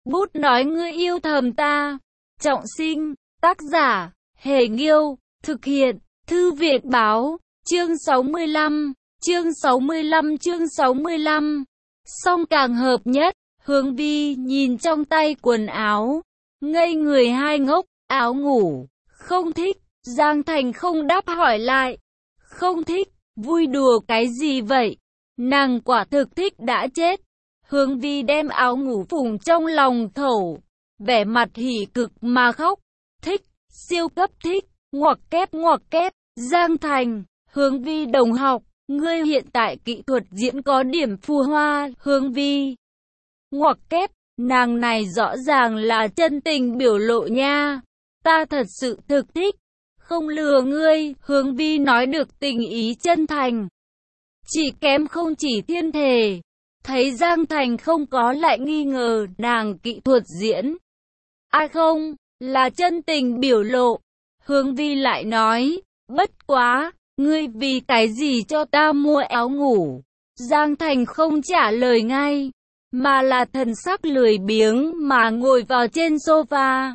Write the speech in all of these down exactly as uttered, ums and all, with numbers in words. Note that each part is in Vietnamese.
Bút nói ngươi yêu thầm ta. Trọng sinh, tác giả, Hề Nghiêu, thực hiện, Thư viện Báo, chương sáu mươi lăm, chương sáu mươi lăm chương sáu mươi lăm. Song càng hợp nhất, Hướng Vi nhìn trong tay quần áo, ngây người hai ngốc, áo ngủ, không thích, Giang Thành không đáp hỏi lại, không thích, vui đùa cái gì vậy, nàng quả thực thích đã chết. Hướng Vi đem áo ngủ phùng trong lòng thẩu, vẻ mặt hỉ cực mà khóc, thích, siêu cấp thích, ngoặc kép ngoặc kép, Giang Thành, Hướng Vi đồng học, ngươi hiện tại kỹ thuật diễn có điểm phù hoa, Hướng Vi. Ngoặc kép, nàng này rõ ràng là chân tình biểu lộ nha, ta thật sự thực thích, không lừa ngươi, Hướng Vi nói được tình ý chân thành. Chỉ kém không chỉ thiên thể. Thấy Giang Thành không có lại nghi ngờ nàng kỹ thuật diễn. À không, là chân tình biểu lộ. Hướng Vi lại nói, bất quá, ngươi vì cái gì cho ta mua áo ngủ. Giang Thành không trả lời ngay, mà là thần sắc lười biếng mà ngồi vào trên sofa.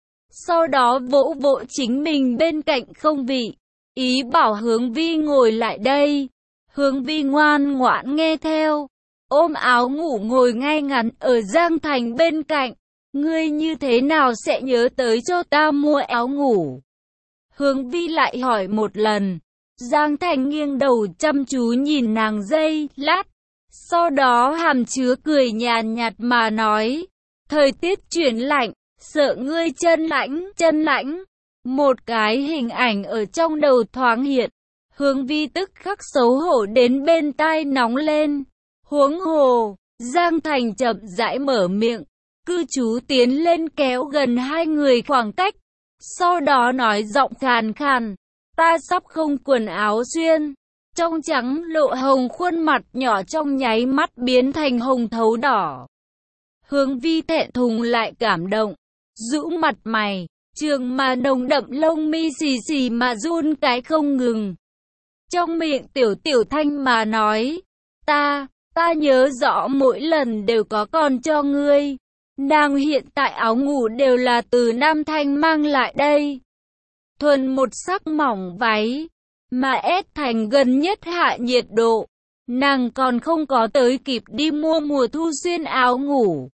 Sau đó vỗ vỗ chính mình bên cạnh không vị, ý bảo Hướng Vi ngồi lại đây. Hướng Vi ngoan ngoãn nghe theo, ôm áo ngủ ngồi ngay ngắn ở Giang Thành bên cạnh. Ngươi như thế nào sẽ nhớ tới cho ta mua áo ngủ? Hướng Vi lại hỏi một lần. Giang Thành nghiêng đầu chăm chú nhìn nàng giây lát, sau đó hàm chứa cười nhàn nhạt mà nói, thời tiết chuyển lạnh, sợ ngươi chân lãnh, chân lãnh. Một cái hình ảnh ở trong đầu thoáng hiện, Hướng Vi tức khắc xấu hổ đến bên tai nóng lên. Huống hồ, Giang Thành chậm rãi mở miệng, cư trú tiến lên kéo gần hai người khoảng cách, sau đó nói giọng khàn khàn, ta sắp không quần áo xuyên. Trong trắng lộ hồng khuôn mặt nhỏ trong nháy mắt biến thành hồng thấu đỏ. Hướng Vi thẹn thùng lại cảm động, rũ mặt mày, trường mà nồng đậm lông mi xì xì mà run cái không ngừng. Trong miệng tiểu tiểu thanh mà nói, ta, ta nhớ rõ mỗi lần đều có còn cho ngươi. Nàng hiện tại áo ngủ đều là từ Nam Thanh mang lại đây. Thuần một sắc mỏng váy, mà ép thành gần nhất hạ nhiệt độ. Nàng còn không có tới kịp đi mua mùa thu xuyên áo ngủ.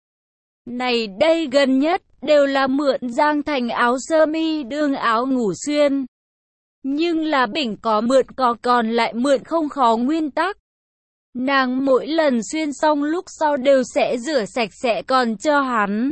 Này đây gần nhất đều là mượn Giang Thành áo sơ mi đương áo ngủ xuyên. Nhưng là bình có mượn có còn lại mượn không khó nguyên tắc. Nàng mỗi lần xuyên xong lúc sau đều sẽ rửa sạch sẽ còn cho hắn.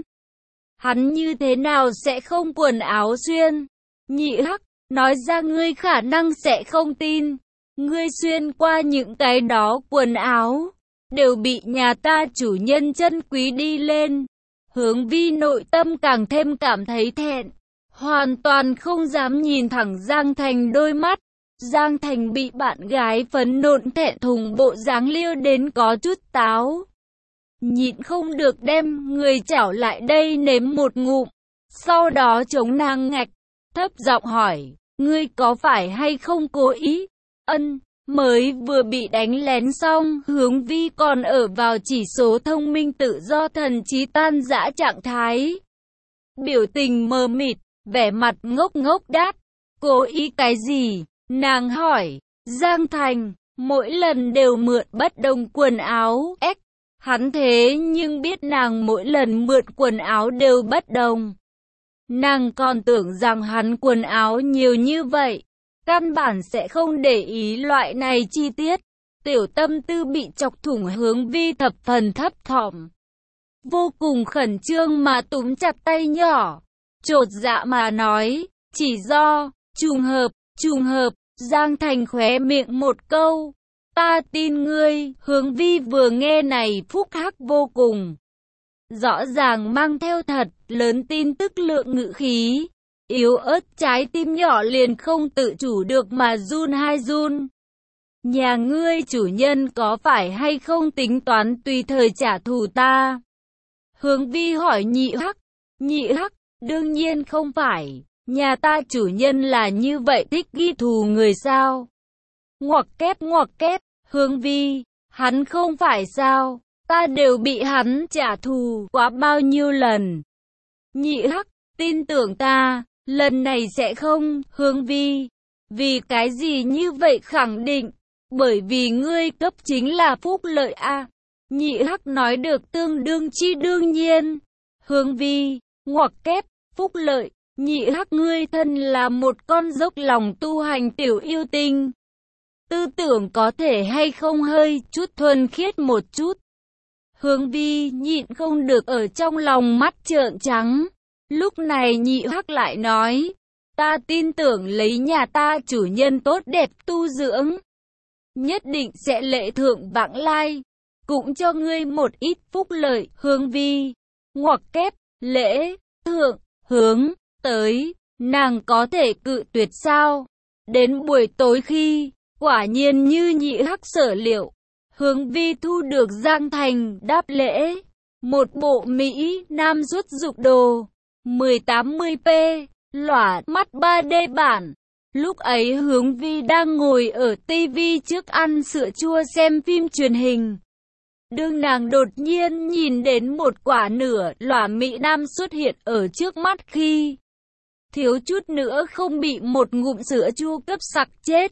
Hắn như thế nào sẽ không quần áo xuyên? Nhị hắc, nói ra ngươi khả năng sẽ không tin. Ngươi xuyên qua những cái đó quần áo, đều bị nhà ta chủ nhân chân quý đi lên. Hướng Vi nội tâm càng thêm cảm thấy thẹn, hoàn toàn không dám nhìn thẳng Giang Thành đôi mắt. Giang Thành bị bạn gái phấn nộn thẹn thùng bộ dáng liêu đến có chút táo. Nhịn không được đem người chảo lại đây nếm một ngụm, sau đó chống nàng ngạch, thấp giọng hỏi, ngươi có phải hay không cố ý? Ân, mới vừa bị đánh lén xong, Hướng Vi còn ở vào chỉ số thông minh tự do thần trí tan rã trạng thái. Biểu tình mờ mịt, vẻ mặt ngốc ngốc đáp, cố ý cái gì? Nàng hỏi, Giang Thành, mỗi lần đều mượn bất đồng quần áo, ếch, hắn thế nhưng biết nàng mỗi lần mượn quần áo đều bất đồng. Nàng còn tưởng rằng hắn quần áo nhiều như vậy, căn bản sẽ không để ý loại này chi tiết. Tiểu tâm tư bị chọc thủng, Hướng Vi thập phần thấp thỏm, vô cùng khẩn trương mà túm chặt tay nhỏ, chột dạ mà nói, chỉ do, trùng hợp, trùng hợp. Giang Thành khóe miệng một câu, ta tin ngươi. Hướng Vi vừa nghe này phúc hắc vô cùng, rõ ràng mang theo thật lớn tin tức lượng ngữ khí, yếu ớt trái tim nhỏ liền không tự chủ được mà run hai run. Nhà ngươi chủ nhân có phải hay không tính toán tùy thời trả thù ta? Hướng Vi hỏi nhị hắc. Nhị hắc, đương nhiên không phải. Nhà ta chủ nhân là như vậy thích ghi thù người sao? Ngoặc kép ngoặc kép, Hướng Vi, hắn không phải sao? ta đều bị hắn trả thù quá bao nhiêu lần. Nhị Hắc, tin tưởng ta, lần này sẽ không. Hướng Vi, vì cái gì như vậy? Khẳng định, bởi vì ngươi cấp chính là phúc lợi a. À. Nhị Hắc nói được tương đương chi đương nhiên. Hướng Vi, ngoặc kép, phúc lợi, Nhị Hắc ngươi thân là một con dốc lòng tu hành tiểu yêu tinh. Tư tưởng có thể hay không hơi chút thuần khiết một chút. Hướng Vi nhịn không được ở trong lòng mắt trợn trắng. Lúc này Nhị Hắc lại nói, ta tin tưởng lấy nhà ta chủ nhân tốt đẹp tu dưỡng, nhất định sẽ lễ thượng vãng lai, cũng cho ngươi một ít phúc lợi. Hướng Vi, ngoặc kép, lễ, thượng, hướng, tới, nàng có thể cự tuyệt sao? Đến buổi tối khi, quả nhiên như Nhị Hắc sở liệu, Hướng Vi thu được Giang Thành đáp lễ, một bộ Mỹ Nam rút dục đồ, mười tám mươi p, lỏa mắt ba D bản. Lúc ấy Hướng Vi đang ngồi ở tivi trước ăn sữa chua xem phim truyền hình. Đương nàng đột nhiên nhìn đến một quả nửa lỏa Mỹ Nam xuất hiện ở trước mắt khi thiếu chút nữa không bị một ngụm sữa chua cấp sặc chết.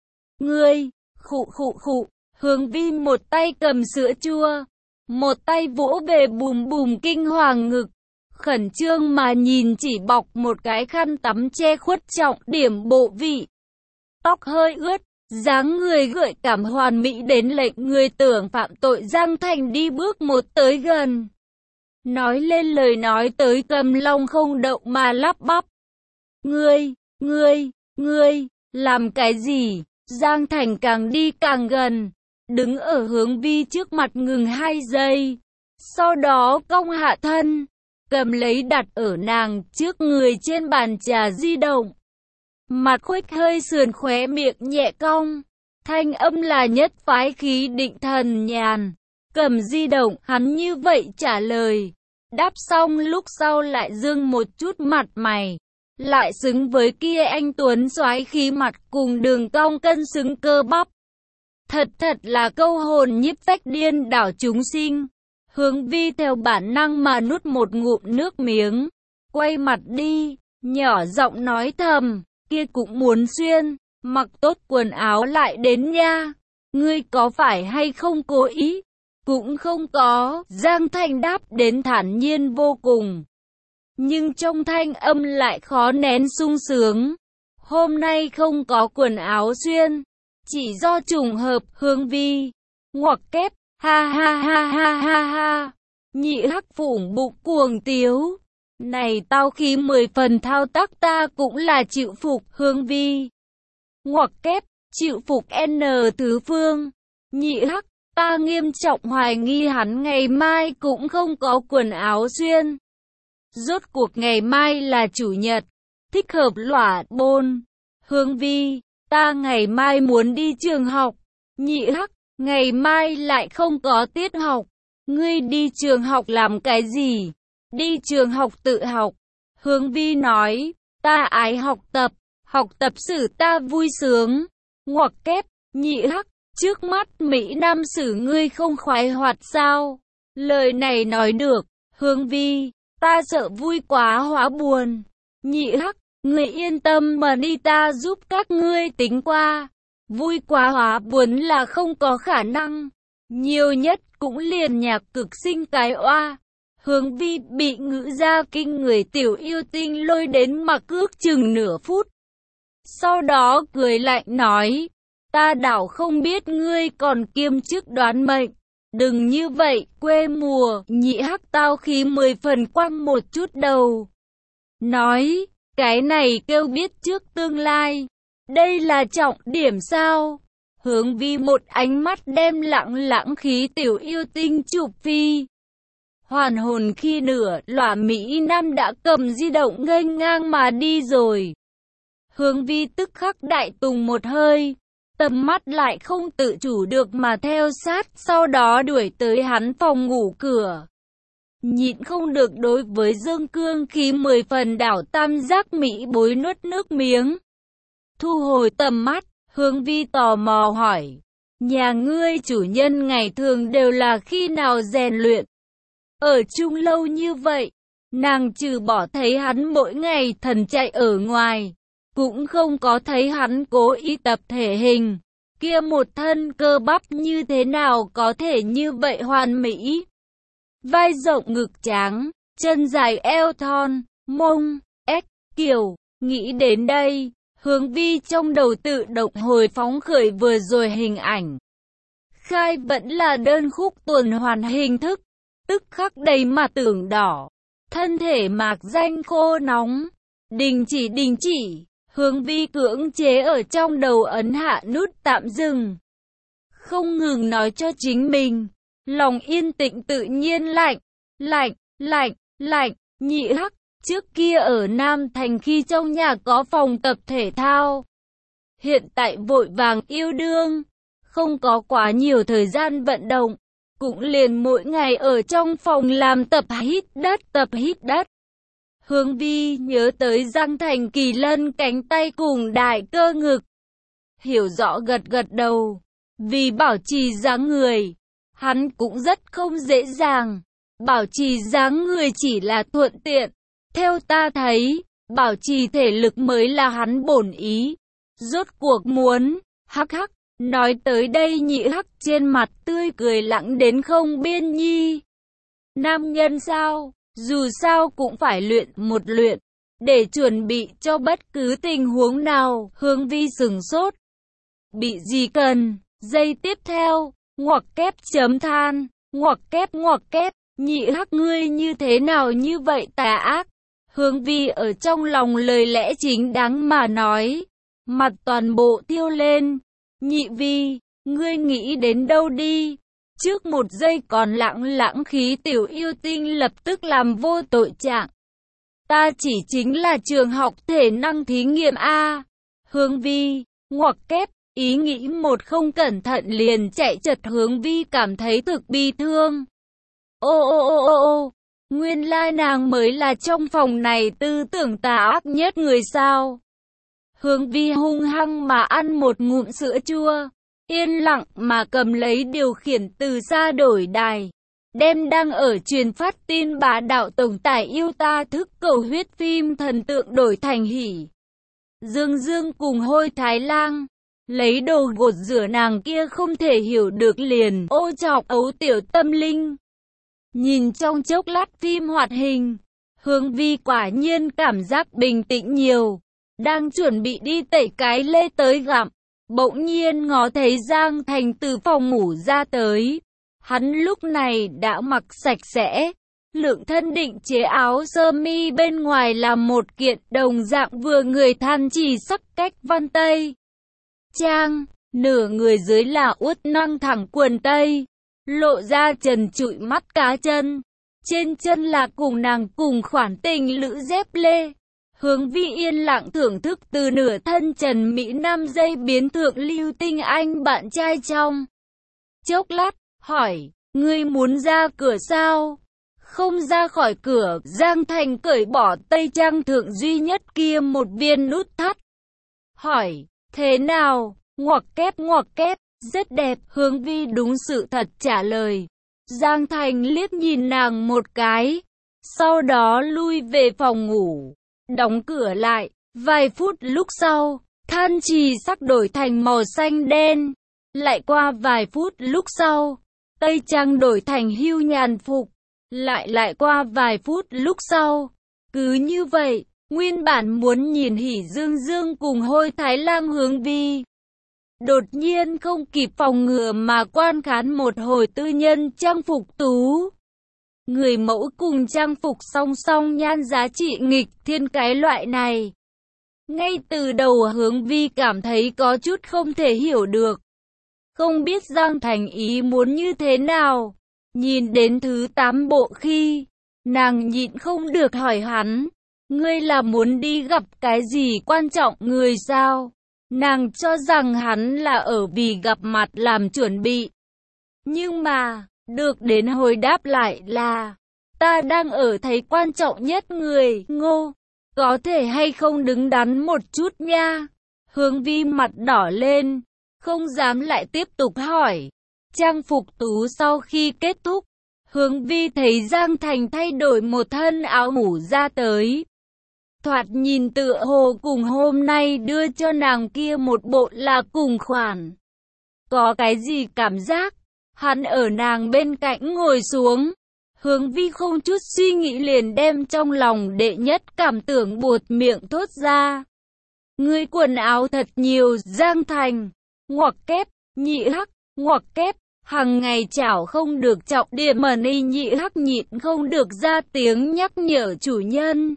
Ngươi, khụ khụ khụ, Hướng Vi một tay cầm sữa chua, một tay vỗ về bùm bùm kinh hoàng ngực, khẩn trương mà nhìn chỉ bọc một cái khăn tắm che khuất trọng điểm bộ vị. Tóc hơi ướt, dáng người gợi cảm hoàn mỹ đến lệnh người tưởng phạm tội Giang Thành đi bước một tới gần. Nói lên lời nói tới cầm lòng không đậu mà lắp bắp. Ngươi, ngươi, ngươi, làm cái gì? Giang Thành càng đi càng gần, đứng ở Hướng Vi trước mặt ngừng hai giây. Sau đó cong hạ thân, cầm lấy đặt ở nàng trước người trên bàn trà di động. Mặt khuếch hơi sườn, khóe miệng nhẹ cong, thanh âm là nhất phái khí định thần nhàn. Cầm di động, hắn như vậy trả lời. Đáp xong lúc sau lại dương một chút mặt mày, lại xứng với kia anh tuấn soái khí mặt cùng đường cong cân xứng cơ bắp. Thật thật là câu hồn nhiếp phách điên đảo chúng sinh. Hướng Vi theo bản năng mà nuốt một ngụm nước miếng, quay mặt đi, nhỏ giọng nói thầm, kia cũng muốn xuyên, mặc tốt quần áo lại đến nha. Ngươi có phải hay không cố ý? Cũng không có, Giang Thành đáp đến thản nhiên vô cùng. Nhưng trong thanh âm lại khó nén sung sướng. Hôm nay không có quần áo xuyên, chỉ do trùng hợp. Hướng Vi, ngoặc kép, ha ha ha ha ha ha. Nhị Hắc phủng bụng cuồng tiếu. Này tao khí mười phần thao tác ta cũng là chịu phục. Hướng Vi, ngoặc kép, chịu phục N thứ phương. Nhị Hắc, ta nghiêm trọng hoài nghi hắn ngày mai cũng không có quần áo xuyên. Rốt cuộc ngày mai là chủ nhật, thích hợp lỏa bôn. Hướng Vi, ta ngày mai muốn đi trường học. Nhị Hắc, ngày mai lại không có tiết học. Ngươi đi trường học làm cái gì? Đi trường học tự học. Hướng Vi nói, ta ái học tập, học tập sử ta vui sướng. Ngoặc kép, Nhị Hắc, trước mắt Mỹ Nam sử ngươi không khoái hoạt sao? Lời này nói được. Hướng Vi, ta sợ vui quá hóa buồn. Nhị Hắc, ngươi yên tâm mà đi, ta giúp các ngươi tính qua. Vui quá hóa buồn là không có khả năng. Nhiều nhất cũng liền nhạc cực sinh cái oa. Hướng Vi bị ngữ gia kinh người tiểu yêu tinh lôi đến mà cước chừng nửa phút. Sau đó cười lạnh nói, ta đảo không biết ngươi còn kiêm chức đoán mệnh. Đừng như vậy, quê mùa. Nhị Hắc tao khí mười phần quăng một chút đầu. Nói, cái này kêu biết trước tương lai. Đây là trọng điểm sao? Hướng Vi một ánh mắt đem lặng lãng khí tiểu yêu tinh chụp phi. Hoàn hồn khi nửa, lỏa Mỹ Nam đã cầm di động nghênh ngang mà đi rồi. Hướng Vi tức khắc đại tùng một hơi. Tầm mắt lại không tự chủ được mà theo sát, sau đó đuổi tới hắn phòng ngủ cửa. Nhịn không được đối với dương cương khí mười phần đảo tam giác Mỹ bối nuốt nước miếng. Thu hồi tầm mắt, Hướng Vi tò mò hỏi, Nhà ngươi chủ nhân ngày thường đều là khi nào rèn luyện. Ở chung lâu như vậy, nàng trừ bỏ thấy hắn mỗi ngày thần chạy ở ngoài, cũng không có thấy hắn cố ý tập thể hình. Kia một thân cơ bắp như thế nào có thể như vậy hoàn mỹ. Vai rộng ngực tráng, chân dài eo thon, mông, ếch, kiểu, nghĩ đến đây, Hướng Vi trong đầu tự động hồi phóng khởi vừa rồi hình ảnh. Khai vẫn là đơn khúc tuần hoàn hình thức, tức khắc đầy mặt tưởng đỏ, thân thể mạc danh khô nóng. Đình chỉ đình chỉ, Hướng Vi cưỡng chế ở trong đầu ấn hạ nút tạm dừng. Không ngừng nói cho chính mình, lòng yên tĩnh tự nhiên lạnh, lạnh, lạnh, lạnh, nhị hắc. Trước kia ở Nam Thành khi trong nhà có phòng tập thể thao, hiện tại vội vàng yêu đương, không có quá nhiều thời gian vận động, cũng liền mỗi ngày ở trong phòng làm tập hít đất tập hít đất. Hướng Vi nhớ tới Giang Thành Kỳ Lân cánh tay cùng đại cơ ngực, hiểu rõ gật gật đầu, vì bảo trì dáng người, hắn cũng rất không dễ dàng, bảo trì dáng người chỉ là thuận tiện. Theo ta thấy, bảo trì thể lực mới là hắn bổn ý. Rốt cuộc muốn, hắc hắc, nói tới đây nhị hắc trên mặt tươi cười lặng đến không biên nhi. Nam nhân sao, dù sao cũng phải luyện một luyện, để chuẩn bị cho bất cứ tình huống nào. Hướng Vi sừng sốt. Bị gì cần, giây tiếp theo, ngoặc kép chấm than, ngoặc kép ngoặc kép, nhị hắc ngươi như thế nào như vậy tà ác. Hướng Vi ở trong lòng lời lẽ chính đáng mà nói, mặt toàn bộ thiêu lên. Nhị Vi, ngươi nghĩ đến đâu đi? Trước một giây còn lãng lãng khí tiểu yêu tinh lập tức làm vô tội trạng. Ta chỉ chính là trường học thể năng thí nghiệm A. Hướng Vi, ngoặc kép, ý nghĩ một không cẩn thận liền chạy chật. Hướng Vi cảm thấy thực bi thương. Ô ô ô ô ô. Nguyên lai nàng mới là trong phòng này tư tưởng tà ác nhất người sao. Hướng Vi hung hăng mà ăn một ngụm sữa chua, yên lặng mà cầm lấy điều khiển từ xa đổi đài, đem đang ở truyền phát tin bá đạo tổng tài yêu ta thức cầu huyết phim thần tượng đổi thành hỉ Dương Dương cùng Hôi Thái Lang, lấy đồ gột rửa nàng kia không thể hiểu được liền ô chọc ấu tiểu tâm linh. Nhìn trong chốc lát phim hoạt hình, Hướng Vi quả nhiên cảm giác bình tĩnh nhiều. Đang chuẩn bị đi tẩy cái lê tới gặm, bỗng nhiên ngó thấy Giang Thành từ phòng ngủ ra tới. Hắn lúc này đã mặc sạch sẽ, lượng thân định chế áo sơ mi bên ngoài là một kiện đồng dạng vừa người than chỉ sắc cách văn tây trang, nửa người dưới là uất năng thẳng quần tây, lộ ra trần trụi mắt cá chân, trên chân là cùng nàng cùng khoản tình lữ dép lê. Hướng Vi yên lặng thưởng thức từ nửa thân trần mỹ nam dây biến thượng lưu tinh anh bạn trai trong chốc lát, hỏi, ngươi muốn ra cửa sao? Không ra khỏi cửa, Giang Thành cởi bỏ tây trang thượng duy nhất kia một viên nút thắt. Hỏi, thế nào? Ngoặc kép ngoặc kép, rất đẹp. Hướng Vi đúng sự thật trả lời. Giang Thành liếc nhìn nàng một cái, sau đó lui về phòng ngủ, đóng cửa lại. Vài phút lúc sau, than trì sắc đổi thành màu xanh đen. Lại qua vài phút lúc sau, tây trang đổi thành hưu nhàn phục. Lại lại qua vài phút lúc sau, cứ như vậy, nguyên bản muốn nhìn hỉ Dương Dương cùng Hôi Thái Lang Hướng Vi đột nhiên không kịp phòng ngừa mà quan khán một hồi tư nhân trang phục tú. Người mẫu cùng trang phục song song nhan giá trị nghịch thiên cái loại này. Ngay từ đầu Hướng Vi cảm thấy có chút không thể hiểu được. Không biết Giang Thành ý muốn như thế nào. Nhìn đến thứ tám bộ khi, nàng nhịn không được hỏi hắn, ngươi là muốn đi gặp cái gì quan trọng người sao? Nàng cho rằng hắn là ở vì gặp mặt làm chuẩn bị. Nhưng mà, được đến hồi đáp lại là, ta đang ở thấy quan trọng nhất người, Ngô, có thể hay không đứng đắn một chút nha? Hướng Vi mặt đỏ lên, không dám lại tiếp tục hỏi. Trang phục tú sau khi kết thúc, Hướng Vi thấy Giang Thành thay đổi một thân áo ngủ ra tới. Thoạt nhìn tựa hồ cùng hôm nay đưa cho nàng kia một bộ là cùng khoản. Có cái gì cảm giác? Hắn ở nàng bên cạnh ngồi xuống. Hướng Vi không chút suy nghĩ liền đem trong lòng đệ nhất cảm tưởng buột miệng thốt ra. Ngươi quần áo thật nhiều, Giang Thành. Ngoặc kép, nhị hắc, ngoặc kép. Hằng ngày chảo không được trọng điểm mà ni nhị hắc nhịn không được ra tiếng nhắc nhở chủ nhân.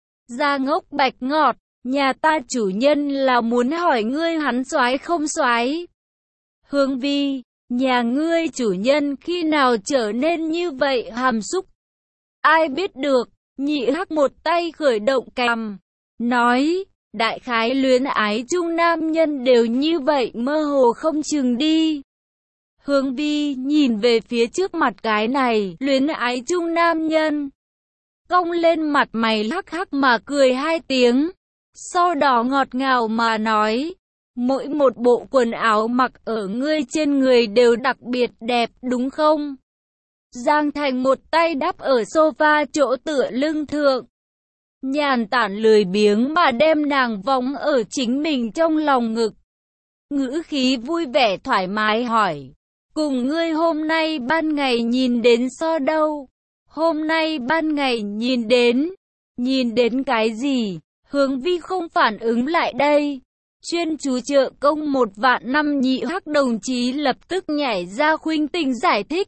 Ra ngốc bạch ngọt, nhà ta chủ nhân là muốn hỏi ngươi hắn soái không soái. Hướng Vi, nhà ngươi chủ nhân khi nào trở nên như vậy hàm xúc? Ai biết được, nhị hắc một tay khởi động cằm, nói, đại khái luyến ái chung nam nhân đều như vậy mơ hồ không chừng đi. Hướng Vi nhìn về phía trước mặt cái này, luyến ái chung nam nhân. Cong lên mặt mày hắc hắc mà cười hai tiếng. Sau đó ngọt ngào mà nói, mỗi một bộ quần áo mặc ở ngươi trên người đều đặc biệt đẹp đúng không? Giang Thành một tay đắp ở sofa chỗ tựa lưng thượng. Nhàn tản lười biếng mà đem nàng vòng ở chính mình trong lòng ngực. Ngữ khí vui vẻ thoải mái hỏi. Cùng ngươi hôm nay ban ngày nhìn đến so đâu? Hôm nay ban ngày nhìn đến. Nhìn đến cái gì? Hướng Vi không phản ứng lại đây. Chuyên chú trợ công một vạn năm nhị hắc đồng chí lập tức nhảy ra khuynh tình giải thích.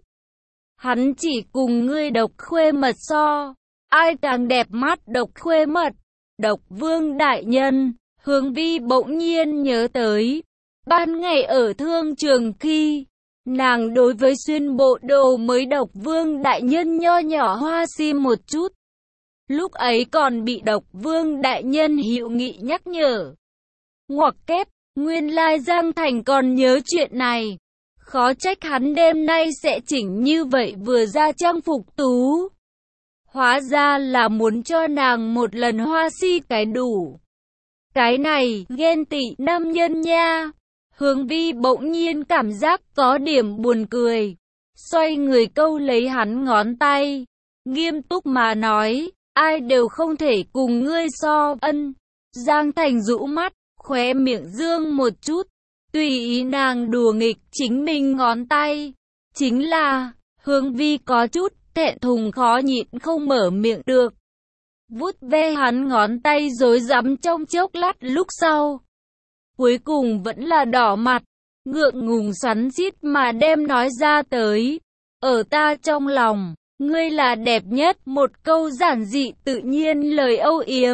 Hắn chỉ cùng ngươi độc khuê mật so. Ai càng đẹp mắt độc khuê mật? Độc vương đại nhân. Hướng Vi bỗng nhiên nhớ tới. Ban ngày ở thương trường khi, nàng đối với xuyên bộ đồ mới độc vương đại nhân nho nhỏ hoa si một chút. Lúc ấy còn bị độc vương đại nhân hữu nghị nhắc nhở. Ngoặc kép, nguyên lai Giang Thành còn nhớ chuyện này. Khó trách hắn đêm nay sẽ chỉnh như vậy vừa ra trang phục tú. Hóa ra là muốn cho nàng một lần hoa si cái đủ. Cái này, ghen tị nam nhân nha. Hướng Vi bỗng nhiên cảm giác có điểm buồn cười. Xoay người câu lấy hắn ngón tay. Nghiêm túc mà nói, ai đều không thể cùng ngươi so ân. Giang Thành rũ mắt, khóe miệng dương một chút. Tùy ý nàng đùa nghịch chính mình ngón tay. Chính là, Hướng Vi có chút thẹn thùng khó nhịn không mở miệng được. Vuốt ve hắn ngón tay rối rắm trong chốc lát lúc sau. Cuối cùng vẫn là đỏ mặt, ngượng ngùng xoắn xít mà đem nói ra tới. Ở ta trong lòng, ngươi là đẹp nhất, một câu giản dị tự nhiên lời âu yếm.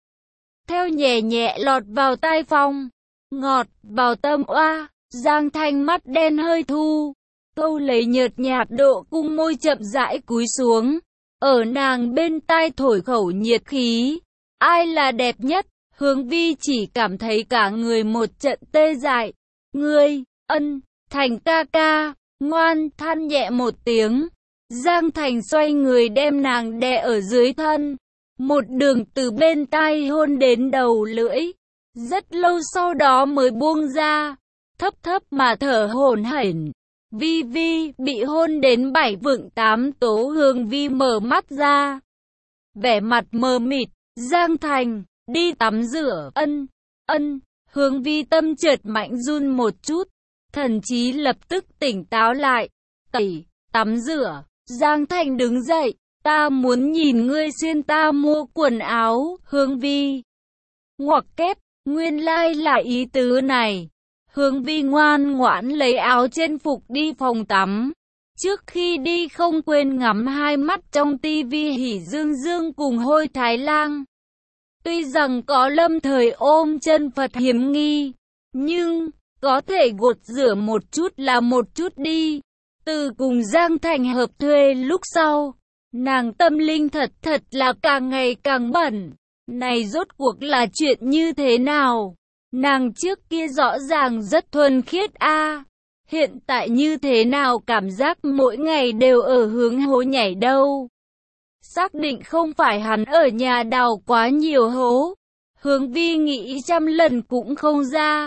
Theo nhẹ nhẹ lọt vào tai Phong, ngọt vào tâm oa, Giang Thanh mắt đen hơi thu. Câu lấy nhợt nhạt độ cung môi chậm rãi cúi xuống, ở nàng bên tai thổi khẩu nhiệt khí. Ai là đẹp nhất? Hướng Vi chỉ cảm thấy cả người một trận tê dại. Ngươi, ân, Thành ca ca, ngoan, than nhẹ một tiếng. Giang Thành xoay người đem nàng đè ở dưới thân. Một đường từ bên tai hôn đến đầu lưỡi. Rất lâu sau đó mới buông ra. Thấp thấp mà thở hổn hển. Vi Vi bị hôn đến bảy vượng tám tố. Hướng Vi mở mắt ra. Vẻ mặt mờ mịt. Giang Thành, đi tắm rửa. Ân, ân. Hướng Vi tâm chợt mạnh run một chút. Thần trí lập tức tỉnh táo lại. Tẩy, tắm rửa. Giang Thành đứng dậy. Ta muốn nhìn ngươi xuyên ta mua quần áo. Hướng Vi. Ngoặc kép, nguyên lai là ý tứ này. Hướng Vi ngoan ngoãn lấy áo trên phục đi phòng tắm. Trước khi đi không quên ngắm hai mắt trong tivi Hỉ Dương Dương cùng Hôi Thái Lang. Tuy rằng có lâm thời ôm chân Phật hiểm nghi, nhưng có thể gột rửa một chút là một chút đi. Từ cùng Giang Thành hợp thuê lúc sau, nàng tâm linh thật thật là càng ngày càng bẩn. Này rốt cuộc là chuyện như thế nào? Nàng trước kia rõ ràng rất thuần khiết a, hiện tại như thế nào cảm giác mỗi ngày đều ở hướng hố nhảy đâu? Xác định không phải hắn ở nhà đào quá nhiều hố. Hướng Vi nghĩ trăm lần cũng không ra.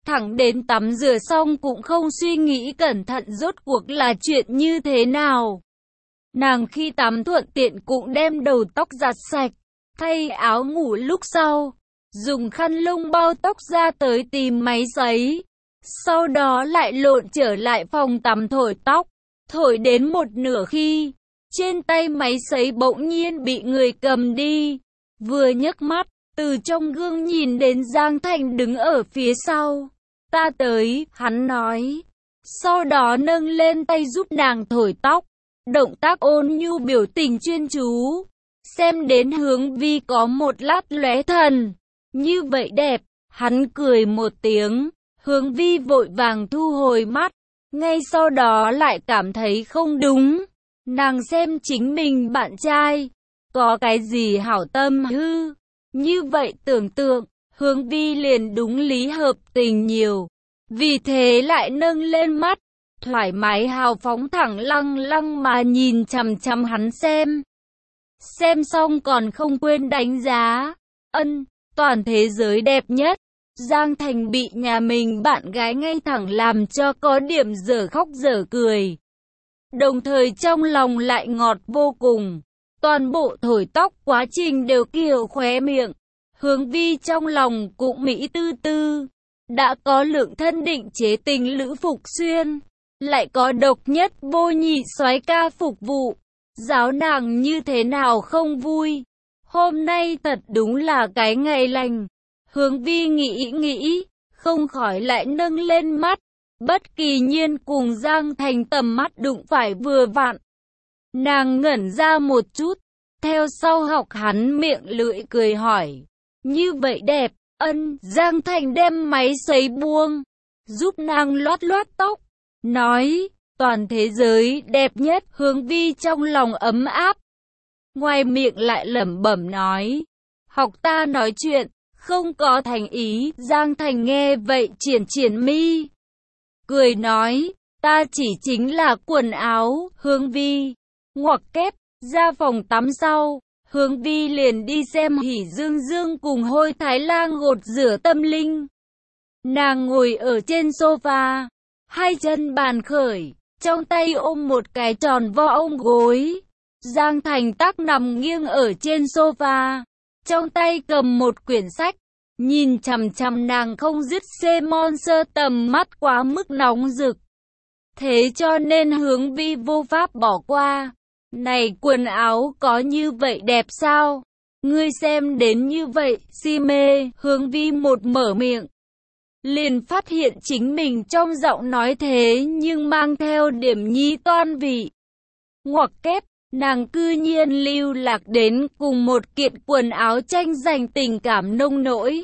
thẳng đến tắm rửa xong cũng không suy nghĩ cẩn thận rốt cuộc là chuyện như thế nào. Nàng khi tắm thuận tiện cũng đem đầu tóc giặt sạch, thay áo ngủ lúc sau, dùng khăn lông bao tóc ra tới tìm máy sấy. Sau đó lại lộn trở lại phòng tắm thổi tóc, thổi đến một nửa khi, trên tay máy sấy bỗng nhiên bị người cầm đi. Vừa nhấc mắt, từ trong gương nhìn đến Giang Thành đứng ở phía sau. Ta tới, hắn nói. Sau đó nâng lên tay giúp nàng thổi tóc. Động tác ôn nhu biểu tình chuyên chú. Xem đến Hướng Vi có một lát lóe thần. Như vậy đẹp, hắn cười một tiếng. Hướng Vi vội vàng thu hồi mắt. Ngay sau đó lại cảm thấy không đúng. Nàng xem chính mình bạn trai. Có cái gì hảo tâm hư. Như vậy tưởng tượng, Hướng Vi liền đúng lý hợp tình nhiều. Vì thế lại nâng lên mắt, thoải mái hào phóng thẳng lăng lăng mà nhìn chằm chằm hắn xem. Xem xong còn không quên đánh giá. Ân, toàn thế giới đẹp nhất. Giang Thành bị nhà mình bạn gái ngay thẳng làm cho có điểm dở khóc dở cười. Đồng thời trong lòng lại ngọt vô cùng. Toàn bộ thổi tóc quá trình đều kiều khóe miệng. Hướng Vi trong lòng cũng mỹ tư tư. Đã có lượng thân định chế tình lữ phục xuyên. Lại có độc nhất vô nhị soái ca phục vụ. Giáo nàng như thế nào không vui. Hôm nay thật đúng là cái ngày lành. Hướng Vi nghĩ nghĩ, không khỏi lại nâng lên mắt. Bất kỳ nhiên cùng Giang Thành tầm mắt đụng phải vừa vặn. Nàng ngẩn ra một chút, theo sau học hắn miệng lưỡi cười hỏi. Như vậy đẹp, ân, Giang Thành đem máy sấy buông, giúp nàng loát loát tóc. Nói, toàn thế giới đẹp nhất. Hướng Vi trong lòng ấm áp. Ngoài miệng lại lẩm bẩm nói. Học ta nói chuyện, không có thành ý. Giang Thành nghe vậy triển triển mi. Cười nói, ta chỉ chính là quần áo. Hướng Vi ngoặc kép, ra phòng tắm sau. Hướng Vi liền đi xem Hỉ Dương Dương cùng Hôi Thái Lang gột rửa tâm linh. Nàng ngồi ở trên sofa, hai chân bàn khởi, trong tay ôm một cái tròn vo ôm gối. Giang Thành tắc nằm nghiêng ở trên sofa, trong tay cầm một quyển sách, nhìn chằm chằm nàng không dứt. Xê Monster tầm mắt quá mức nóng rực, thế cho nên Hướng Vi vô pháp bỏ qua. Này quần áo có như vậy đẹp sao? Ngươi xem đến như vậy, si mê. Hướng Vi một mở miệng, liền phát hiện chính mình trong giọng nói thế nhưng mang theo điểm nhi toan vị. Ngoặc kép, nàng cư nhiên lưu lạc đến cùng một kiện quần áo tranh giành tình cảm nông nỗi.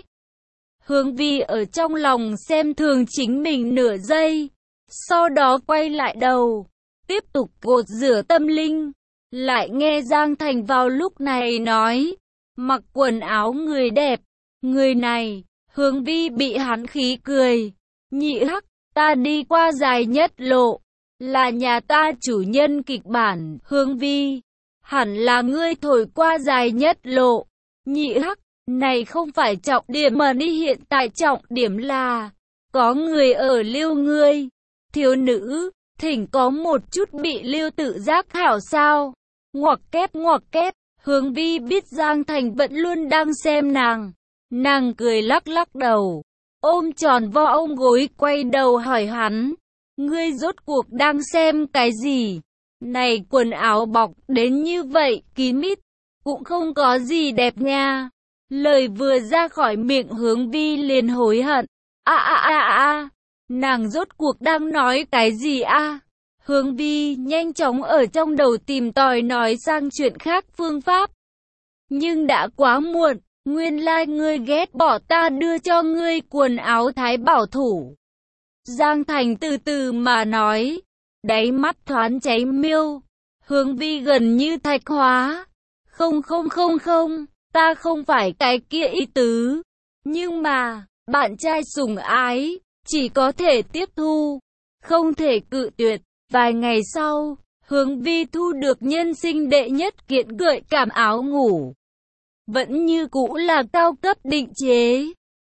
Hướng Vi ở trong lòng xem thường chính mình nửa giây, sau đó quay lại đầu, tiếp tục gột rửa tâm linh. Lại nghe Giang Thành vào lúc này nói, mặc quần áo người đẹp, người này. Hướng Vi bị hắn khí cười. Nhị hắc, ta đi qua dài nhất lộ, là nhà ta chủ nhân kịch bản. Hướng Vi, hẳn là ngươi thổi qua dài nhất lộ. Nhị hắc, này không phải trọng điểm mà đi, hiện tại trọng điểm là có người ở lưu ngươi. Thiếu nữ, thỉnh có một chút bị lưu tự giác hảo sao. Ngoặc kép ngoặc kép. Hướng Vi biết Giang Thành vẫn luôn đang xem nàng. Nàng cười lắc lắc đầu, ôm tròn vo ôm gối, quay đầu hỏi hắn. Ngươi rốt cuộc đang xem cái gì? Này quần áo bọc đến như vậy, kín mít, cũng không có gì đẹp nha. Lời vừa ra khỏi miệng Hướng Vi liền hối hận. A a a a, nàng rốt cuộc đang nói cái gì a? Hướng Vi nhanh chóng ở trong đầu tìm tòi nói sang chuyện khác phương pháp. Nhưng đã quá muộn. Nguyên lai like ngươi ghét bỏ ta đưa cho ngươi quần áo thái bảo thủ. Giang Thành từ từ mà nói, đáy mắt thoáng cháy miêu. Hướng Vi gần như thạch hóa. Không không không không, ta không phải cái kia ý tứ. Nhưng mà, bạn trai sủng ái, chỉ có thể tiếp thu, không thể cự tuyệt. Vài ngày sau, Hướng Vi thu được nhân sinh đệ nhất kiện gợi cảm áo ngủ. Vẫn như cũ là cao cấp định chế,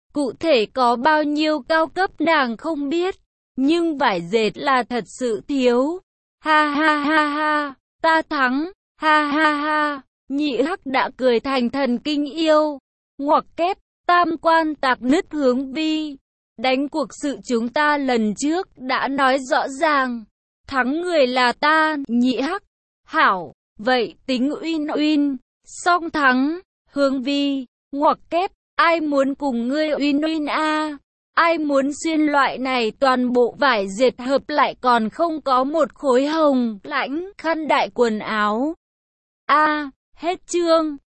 Cụ thể có bao nhiêu cao cấp nàng không biết, nhưng vải dệt là thật sự thiếu. Ha ha ha ha, ta thắng, ha ha ha, nhị hắc đã cười thành thần kinh yêu. Ngoặc kép, tam quan tạc nứt hướng vi. Đánh cuộc sự chúng ta lần trước đã nói rõ ràng. Thắng người là ta, nhị hắc. Hảo, vậy tính uyên uyên. Song thắng, hướng vi, ngoặc kép, ai muốn cùng ngươi uyên uyên a? Ai muốn xuyên loại này toàn bộ vải dệt hợp lại còn không có một khối hồng lãnh khăn đại quần áo. A, hết chương.